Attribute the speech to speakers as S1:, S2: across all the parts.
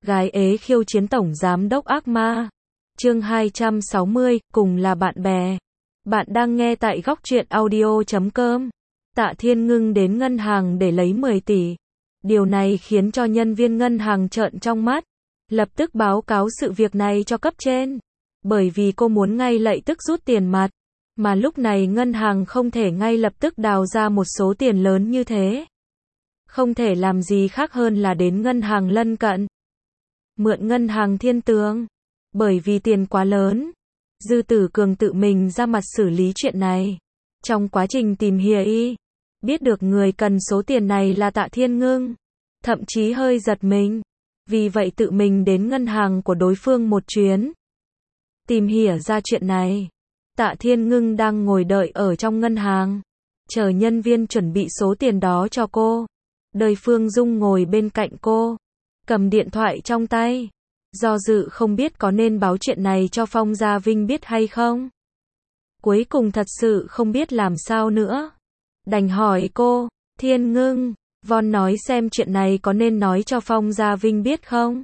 S1: Gái ế khiêu chiến tổng giám đốc ác ma. Chương 260, cùng là bạn bè. Bạn đang nghe tại góc truyện audio.com. Tạ Thiên Ngưng đến ngân hàng để lấy 10 tỷ. Điều này khiến cho nhân viên ngân hàng trợn trong mắt. Lập tức báo cáo sự việc này cho cấp trên. Bởi vì cô muốn ngay lập tức rút tiền mặt. Mà lúc này ngân hàng không thể ngay lập tức đào ra một số tiền lớn như thế. Không thể làm gì khác hơn là đến ngân hàng lân cận. Mượn ngân hàng Thiên Tường. Bởi vì tiền quá lớn, Dư Tử Cường tự mình ra mặt xử lý chuyện này. Trong quá trình tìm hiểu biết được người cần số tiền này là Tạ Thiên Ngưng. Thậm chí hơi giật mình. Vì vậy tự mình đến ngân hàng của đối phương một chuyến. Tìm hiểu ra chuyện này. Tạ Thiên Ngưng đang ngồi đợi ở trong ngân hàng. Chờ nhân viên chuẩn bị số tiền đó cho cô. Đời Phương Dung ngồi bên cạnh cô. Cầm điện thoại trong tay. Do dự không biết có nên báo chuyện này cho Phong Gia Vinh biết hay không. Cuối cùng thật sự không biết làm sao nữa. Đành hỏi cô, Thiên Ngưng, Von nói xem chuyện này có nên nói cho Phong Gia Vinh biết không?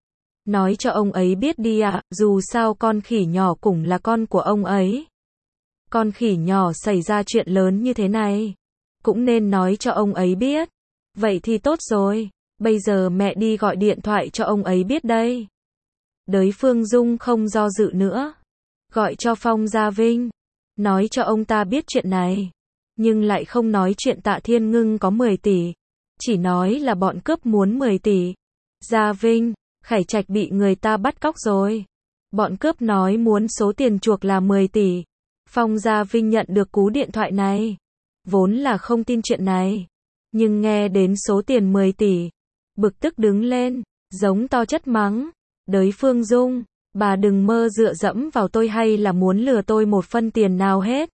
S1: Nói cho ông ấy biết đi ạ, dù sao con khỉ nhỏ cũng là con của ông ấy. Con khỉ nhỏ xảy ra chuyện lớn như thế này. Cũng nên nói cho ông ấy biết. Vậy thì tốt rồi. Bây giờ mẹ đi gọi điện thoại cho ông ấy biết đây. Đới Phương Dung không do dự nữa. Gọi cho Phong Gia Vinh. Nói cho ông ta biết chuyện này. Nhưng lại không nói chuyện Tạ Thiên Ngưng có 10 tỷ. Chỉ nói là bọn cướp muốn 10 tỷ. Gia Vinh, Khải Trạch bị người ta bắt cóc rồi. Bọn cướp nói muốn số tiền chuộc là 10 tỷ. Phong Gia Vinh nhận được cú điện thoại này. Vốn là không tin chuyện này. Nhưng nghe đến số tiền 10 tỷ. Bực tức đứng lên, giống to chất mắng. Đới Phương Dung, bà đừng mơ dựa dẫm vào tôi hay là muốn lừa tôi một phân tiền nào hết.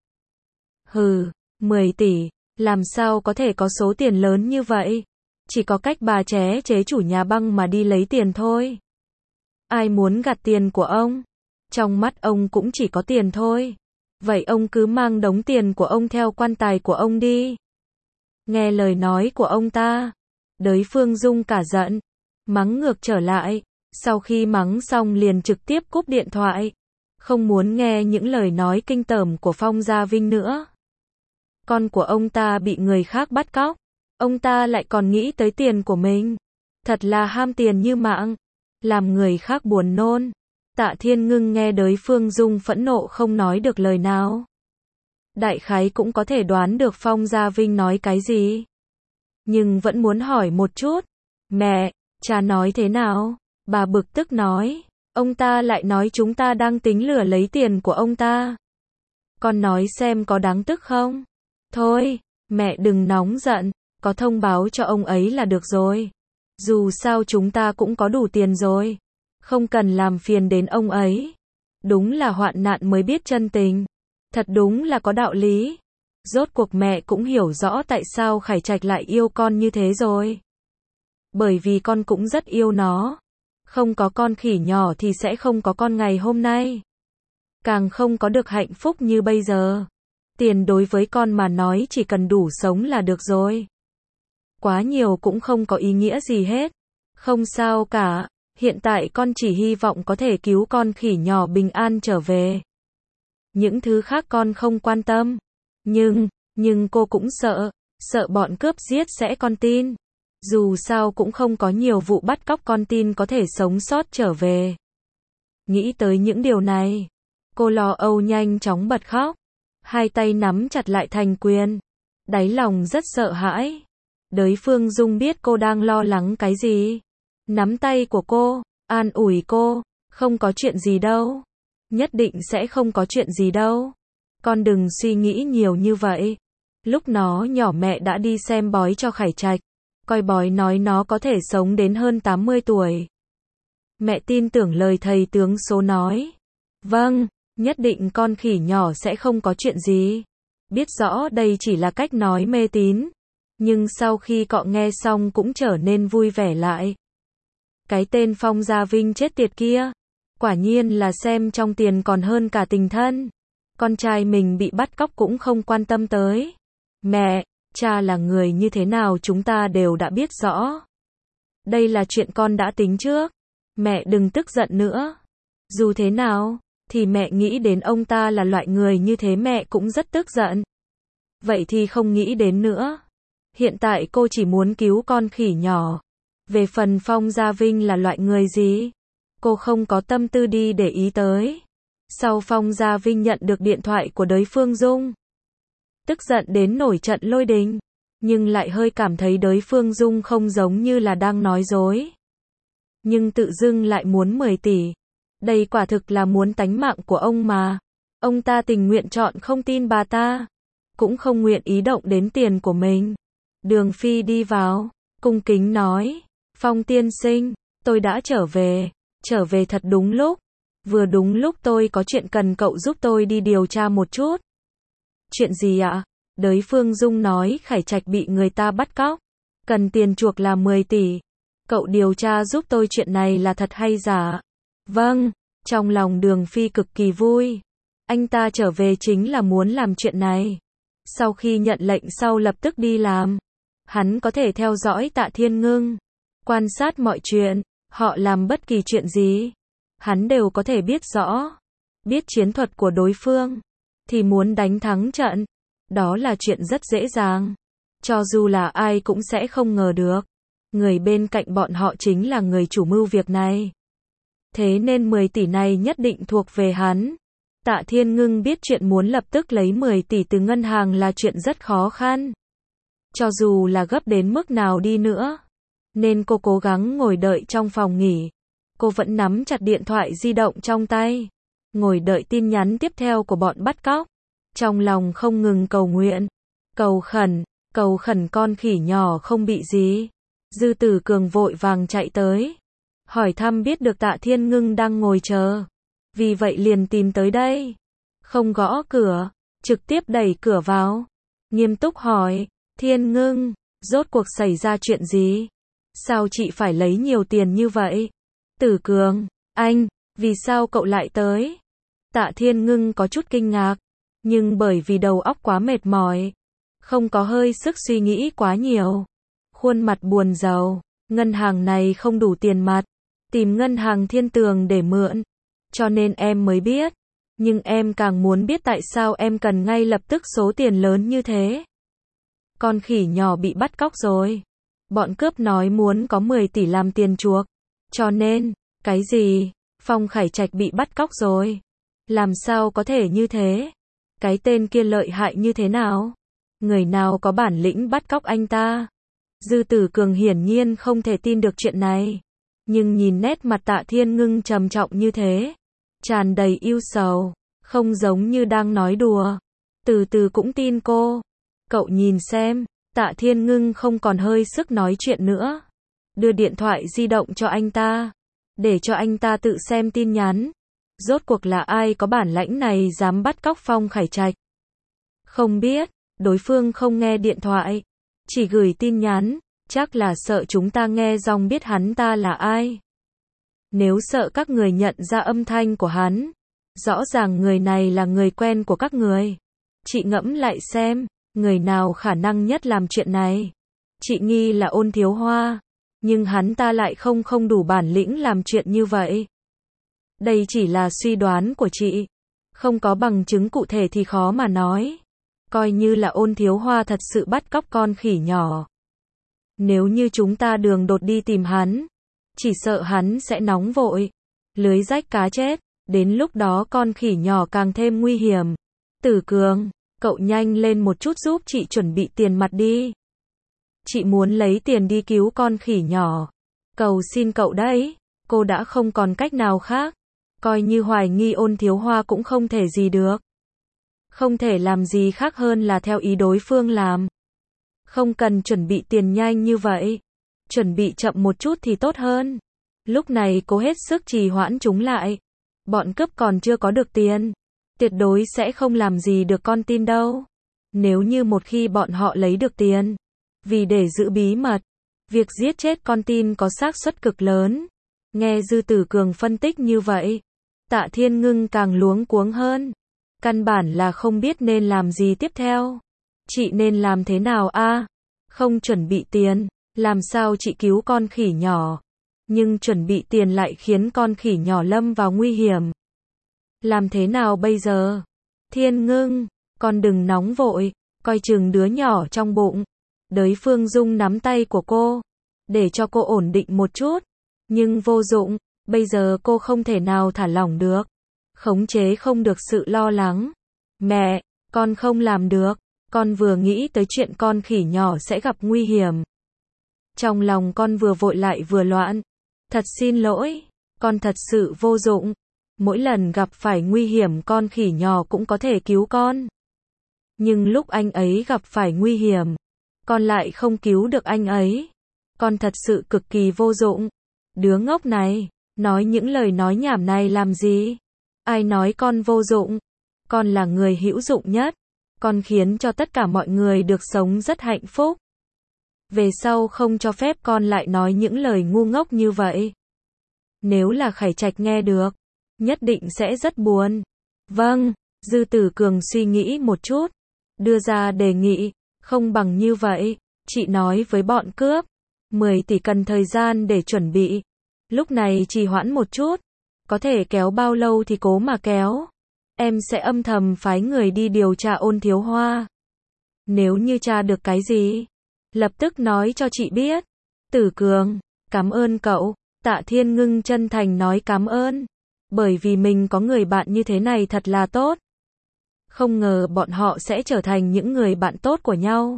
S1: Hừ, 10 tỷ, làm sao có thể có số tiền lớn như vậy? Chỉ có cách bà chế chủ nhà băng mà đi lấy tiền thôi. Ai muốn gạt tiền của ông? Trong mắt ông cũng chỉ có tiền thôi. Vậy ông cứ mang đống tiền của ông theo quan tài của ông đi. Nghe lời nói của ông ta. Đới Phương Dung cả giận. Mắng ngược trở lại. Sau khi mắng xong liền trực tiếp cúp điện thoại. Không muốn nghe những lời nói kinh tởm của Phong Gia Vinh nữa. Con của ông ta bị người khác bắt cóc. Ông ta lại còn nghĩ tới tiền của mình. Thật là ham tiền như mạng. Làm người khác buồn nôn. Tạ Thiên Ngưng nghe Đới Phương Dung phẫn nộ không nói được lời nào. Đại khái cũng có thể đoán được Phong Gia Vinh nói cái gì. Nhưng vẫn muốn hỏi một chút. Mẹ, cha nói thế nào? Bà bực tức nói. Ông ta lại nói chúng ta đang tính lừa lấy tiền của ông ta. Con nói xem có đáng tức không? Thôi, mẹ đừng nóng giận. Có thông báo cho ông ấy là được rồi. Dù sao chúng ta cũng có đủ tiền rồi. Không cần làm phiền đến ông ấy. Đúng là hoạn nạn mới biết chân tình. Thật đúng là có đạo lý. Rốt cuộc mẹ cũng hiểu rõ tại sao Khải Trạch lại yêu con như thế rồi. Bởi vì con cũng rất yêu nó. Không có con khỉ nhỏ thì sẽ không có con ngày hôm nay. Càng không có được hạnh phúc như bây giờ. Tiền đối với con mà nói chỉ cần đủ sống là được rồi. Quá nhiều cũng không có ý nghĩa gì hết. Không sao cả. Hiện tại con chỉ hy vọng có thể cứu con khỉ nhỏ bình an trở về. Những thứ khác con không quan tâm. Nhưng cô cũng sợ bọn cướp giết sẽ con tin. Dù sao cũng không có nhiều vụ bắt cóc con tin có thể sống sót trở về. Nghĩ tới những điều này, cô lo âu nhanh chóng bật khóc. Hai tay nắm chặt lại thành quyền. Đáy lòng rất sợ hãi. Đới Phương Dung biết cô đang lo lắng cái gì. Nắm tay của cô, an ủi cô, không có chuyện gì đâu. Nhất định sẽ không có chuyện gì đâu. Con đừng suy nghĩ nhiều như vậy. Lúc nó nhỏ mẹ đã đi xem bói cho Khải Trạch. Coi bói nói nó có thể sống đến hơn 80 tuổi. Mẹ tin tưởng lời thầy tướng số nói. Vâng, nhất định con khỉ nhỏ sẽ không có chuyện gì. Biết rõ đây chỉ là cách nói mê tín. Nhưng sau khi cọ nghe xong cũng trở nên vui vẻ lại. Cái tên Phong Gia Vinh chết tiệt kia. Quả nhiên là xem trong tiền còn hơn cả tình thân. Con trai mình bị bắt cóc cũng không quan tâm tới. Mẹ, cha là người như thế nào chúng ta đều đã biết rõ. Đây là chuyện con đã tính trước. Mẹ đừng tức giận nữa. Dù thế nào, thì mẹ nghĩ đến ông ta là loại người như thế mẹ cũng rất tức giận. Vậy thì không nghĩ đến nữa. Hiện tại cô chỉ muốn cứu con khỉ nhỏ. Về phần Phong Gia Vinh là loại người gì, cô không có tâm tư đi để ý tới. Sau Phong Gia Vinh nhận được điện thoại của Đới Phương Dung, tức giận đến nổi trận lôi đình, nhưng lại hơi cảm thấy Đới Phương Dung không giống như là đang nói dối. Nhưng tự dưng lại muốn 10 tỷ. Đây quả thực là muốn tánh mạng của ông mà. Ông ta tình nguyện chọn không tin bà ta, cũng không nguyện ý động đến tiền của mình. Đường Phi đi vào, cung kính nói, Phong tiên sinh, tôi đã trở về thật đúng lúc. Vừa đúng lúc tôi có chuyện cần cậu giúp tôi đi điều tra một chút. Chuyện gì ạ? Đới Phương Dung nói Khải Trạch bị người ta bắt cóc, cần tiền chuộc là 10 tỷ. Cậu điều tra giúp tôi chuyện này là thật hay giả? Vâng, trong lòng Đường Phi cực kỳ vui. Anh ta trở về chính là muốn làm chuyện này. Sau khi nhận lệnh sau lập tức đi làm. Hắn có thể theo dõi Tạ Thiên Ngưng, quan sát mọi chuyện, họ làm bất kỳ chuyện gì, hắn đều có thể biết rõ. Biết chiến thuật của đối phương, thì muốn đánh thắng trận, đó là chuyện rất dễ dàng. Cho dù là ai cũng sẽ không ngờ được. Người bên cạnh bọn họ chính là người chủ mưu việc này. Thế nên 10 tỷ này nhất định thuộc về hắn. Tạ Thiên Ngưng biết chuyện muốn lập tức lấy 10 tỷ từ ngân hàng là chuyện rất khó khăn. Cho dù là gấp đến mức nào đi nữa, nên cô cố gắng ngồi đợi trong phòng nghỉ. Cô vẫn nắm chặt điện thoại di động trong tay, ngồi đợi tin nhắn tiếp theo của bọn bắt cóc. Trong lòng không ngừng cầu nguyện, cầu khẩn con khỉ nhỏ không bị gì. Dư Tử Cường vội vàng chạy tới, hỏi thăm biết được Tạ Thiên Ngưng đang ngồi chờ. Vì vậy liền tìm tới đây. Không gõ cửa, trực tiếp đẩy cửa vào. Nghiêm túc hỏi, Thiên Ngưng, rốt cuộc xảy ra chuyện gì? Sao chị phải lấy nhiều tiền như vậy? Tử Cường, anh, vì sao cậu lại tới? Tạ Thiên Ngưng có chút kinh ngạc, nhưng bởi vì đầu óc quá mệt mỏi, không có hơi sức suy nghĩ quá nhiều. Khuôn mặt buồn rầu, ngân hàng này không đủ tiền mặt, tìm ngân hàng Thiên Tường để mượn, cho nên em mới biết. Nhưng em càng muốn biết tại sao em cần ngay lập tức số tiền lớn như thế. Con khỉ nhỏ bị bắt cóc rồi. Bọn cướp nói muốn có 10 tỷ làm tiền chuộc. Cho nên, cái gì? Phong Khải Trạch bị bắt cóc rồi. Làm sao có thể như thế? Cái tên kia lợi hại như thế nào? Người nào có bản lĩnh bắt cóc anh ta? Dư Tử Cường hiển nhiên không thể tin được chuyện này. Nhưng nhìn nét mặt Tạ Thiên Ngưng trầm trọng như thế, tràn đầy ưu sầu, không giống như đang nói đùa. Từ từ cũng tin cô. Cậu nhìn xem, Tạ Thiên Ngưng không còn hơi sức nói chuyện nữa. Đưa điện thoại di động cho anh ta, để cho anh ta tự xem tin nhắn. Rốt cuộc là ai có bản lãnh này dám bắt cóc Phong Khải Trạch? Không biết, đối phương không nghe điện thoại, chỉ gửi tin nhắn, chắc là sợ chúng ta nghe dòng biết hắn ta là ai. Nếu sợ các người nhận ra âm thanh của hắn, rõ ràng người này là người quen của các người. Chị ngẫm lại xem, người nào khả năng nhất làm chuyện này? Chị nghi là Ôn Thiếu Hoa, nhưng hắn ta lại không đủ bản lĩnh làm chuyện như vậy. Đây chỉ là suy đoán của chị, không có bằng chứng cụ thể thì khó mà nói. Coi như là Ôn Thiếu Hoa thật sự bắt cóc con khỉ nhỏ. Nếu như chúng ta đường đột đi tìm hắn, chỉ sợ hắn sẽ nóng vội, lưới rách cá chết, đến lúc đó con khỉ nhỏ càng thêm nguy hiểm. Tử Cường, cậu nhanh lên một chút giúp chị chuẩn bị tiền mặt đi. Chị muốn lấy tiền đi cứu con khỉ nhỏ. Cầu xin cậu đấy, cô đã không còn cách nào khác. Coi như hoài nghi Ôn Thiếu Hoa cũng không thể gì được. Không thể làm gì khác hơn là theo ý đối phương làm. Không cần chuẩn bị tiền nhanh như vậy. Chuẩn bị chậm một chút thì tốt hơn. Lúc này cố hết sức trì hoãn chúng lại. Bọn cướp còn chưa có được tiền, tuyệt đối sẽ không làm gì được con tin đâu. Nếu như một khi bọn họ lấy được tiền, vì để giữ bí mật, việc giết chết con tin có xác suất cực lớn. Nghe Dư Tử Cường phân tích như vậy, Tạ Thiên Ngưng càng luống cuống hơn. Căn bản là không biết nên làm gì tiếp theo. Chị nên làm thế nào a? Không chuẩn bị tiền, làm sao chị cứu con khỉ nhỏ? nhưng chuẩn bị tiền lại khiến con khỉ nhỏ lâm vào nguy hiểm. Làm thế nào bây giờ? Thiên Ngưng, con đừng nóng vội, coi chừng đứa nhỏ trong bụng. Đới Phương Dung nắm tay của cô, để cho cô ổn định một chút. Nhưng vô dụng, bây giờ cô không thể nào thả lỏng được. Khống chế không được sự lo lắng. Mẹ, con không làm được. Con vừa nghĩ tới chuyện con khỉ nhỏ sẽ gặp nguy hiểm. Trong lòng con vừa vội lại vừa loạn. Thật xin lỗi, con thật sự vô dụng. Mỗi lần gặp phải nguy hiểm con khỉ nhỏ cũng có thể cứu con. Nhưng lúc anh ấy gặp phải nguy hiểm, con lại không cứu được anh ấy. Con thật sự cực kỳ vô dụng. Đứa ngốc này, nói những lời nói nhảm này làm gì? Ai nói con vô dụng? Con là người hữu dụng nhất. Con khiến cho tất cả mọi người được sống rất hạnh phúc. Về sau không cho phép con lại nói những lời ngu ngốc như vậy. Nếu là Khải Trạch nghe được, nhất định sẽ rất buồn. Vâng, Dư Tử Cường suy nghĩ một chút, đưa ra đề nghị, không bằng như vậy, chị nói với bọn cướp, 10 tỷ cần thời gian để chuẩn bị. Lúc này trì hoãn một chút, có thể kéo bao lâu thì cố mà kéo. Em sẽ âm thầm phái người đi điều tra Ôn Thiếu Hoa. Nếu như tra được cái gì, lập tức nói cho chị biết. Tử Cường, cảm ơn cậu. Tạ Thiên Ngưng chân thành nói cảm ơn. Bởi vì mình có người bạn như thế này thật là tốt. Không ngờ bọn họ sẽ trở thành những người bạn tốt của nhau.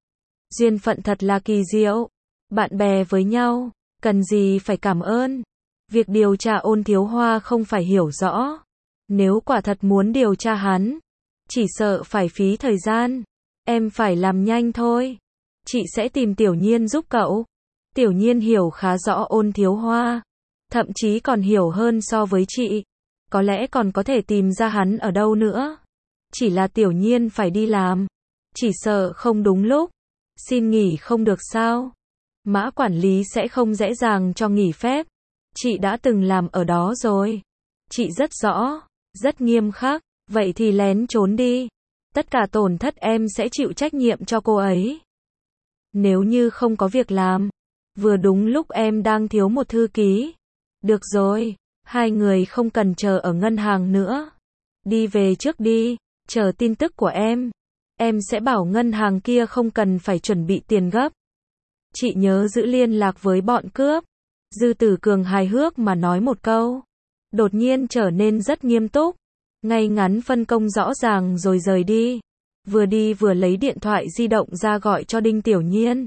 S1: Duyên phận thật là kỳ diệu. Bạn bè với nhau, cần gì phải cảm ơn. Việc điều tra Ôn Thiếu Hoa không phải hiểu rõ. Nếu quả thật muốn điều tra hắn, chỉ sợ phải phí thời gian. Em phải làm nhanh thôi. Chị sẽ tìm Tiểu Nhiên giúp cậu. Tiểu Nhiên hiểu khá rõ Ôn Thiếu Hoa. Thậm chí còn hiểu hơn so với chị. Có lẽ còn có thể tìm ra hắn ở đâu nữa. Chỉ là Tiểu Nhiên phải đi làm. Chỉ sợ không đúng lúc. Xin nghỉ không được sao? Mã quản lý sẽ không dễ dàng cho nghỉ phép. Chị đã từng làm ở đó rồi. Chị rất rõ, rất nghiêm khắc. Vậy thì lén trốn đi. Tất cả tổn thất em sẽ chịu trách nhiệm cho cô ấy. Nếu như không có việc làm, vừa đúng lúc em đang thiếu một thư ký. Được rồi, hai người không cần chờ ở ngân hàng nữa. Đi về trước đi, chờ tin tức của em. Em sẽ bảo ngân hàng kia không cần phải chuẩn bị tiền gấp. Chị nhớ giữ liên lạc với bọn cướp. Dư Tử Cường hài hước mà nói một câu. Đột nhiên trở nên rất nghiêm túc. Ngay ngắn phân công rõ ràng rồi rời đi. Vừa đi vừa lấy điện thoại di động ra gọi cho Đinh Tiểu Nhiên.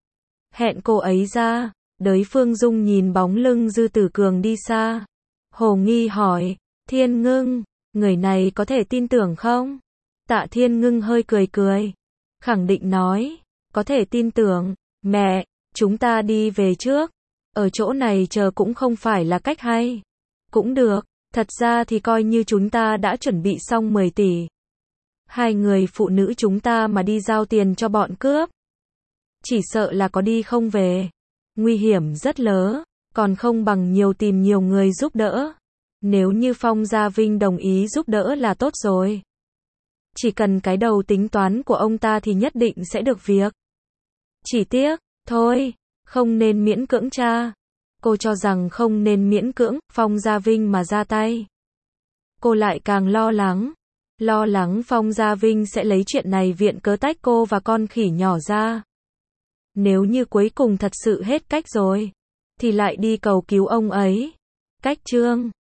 S1: Hẹn cô ấy ra. Đới Phương Dung nhìn bóng lưng Dư Tử Cường đi xa. Hồ nghi hỏi. Thiên Ngưng, người này có thể tin tưởng không? Tạ Thiên Ngưng hơi cười cười. Khẳng định nói. Có thể tin tưởng. Mẹ, chúng ta đi về trước. Ở chỗ này chờ cũng không phải là cách hay. Cũng được. Thật ra thì coi như chúng ta đã chuẩn bị xong 10 tỷ. Hai người phụ nữ chúng ta mà đi giao tiền cho bọn cướp. Chỉ sợ là có đi không về. Nguy hiểm rất lớn, còn không bằng tìm nhiều người giúp đỡ. Nếu như Phong Gia Vinh đồng ý giúp đỡ là tốt rồi. Chỉ cần cái đầu tính toán của ông ta thì nhất định sẽ được việc. Chỉ tiếc, thôi, không nên miễn cưỡng cha. Cô cho rằng không nên miễn cưỡng Phong Gia Vinh mà ra tay. Cô lại càng lo lắng Phong Gia Vinh sẽ lấy chuyện này viện cớ tách cô và con khỉ nhỏ ra. Nếu như cuối cùng thật sự hết cách rồi, thì lại đi cầu cứu ông ấy. Cách chương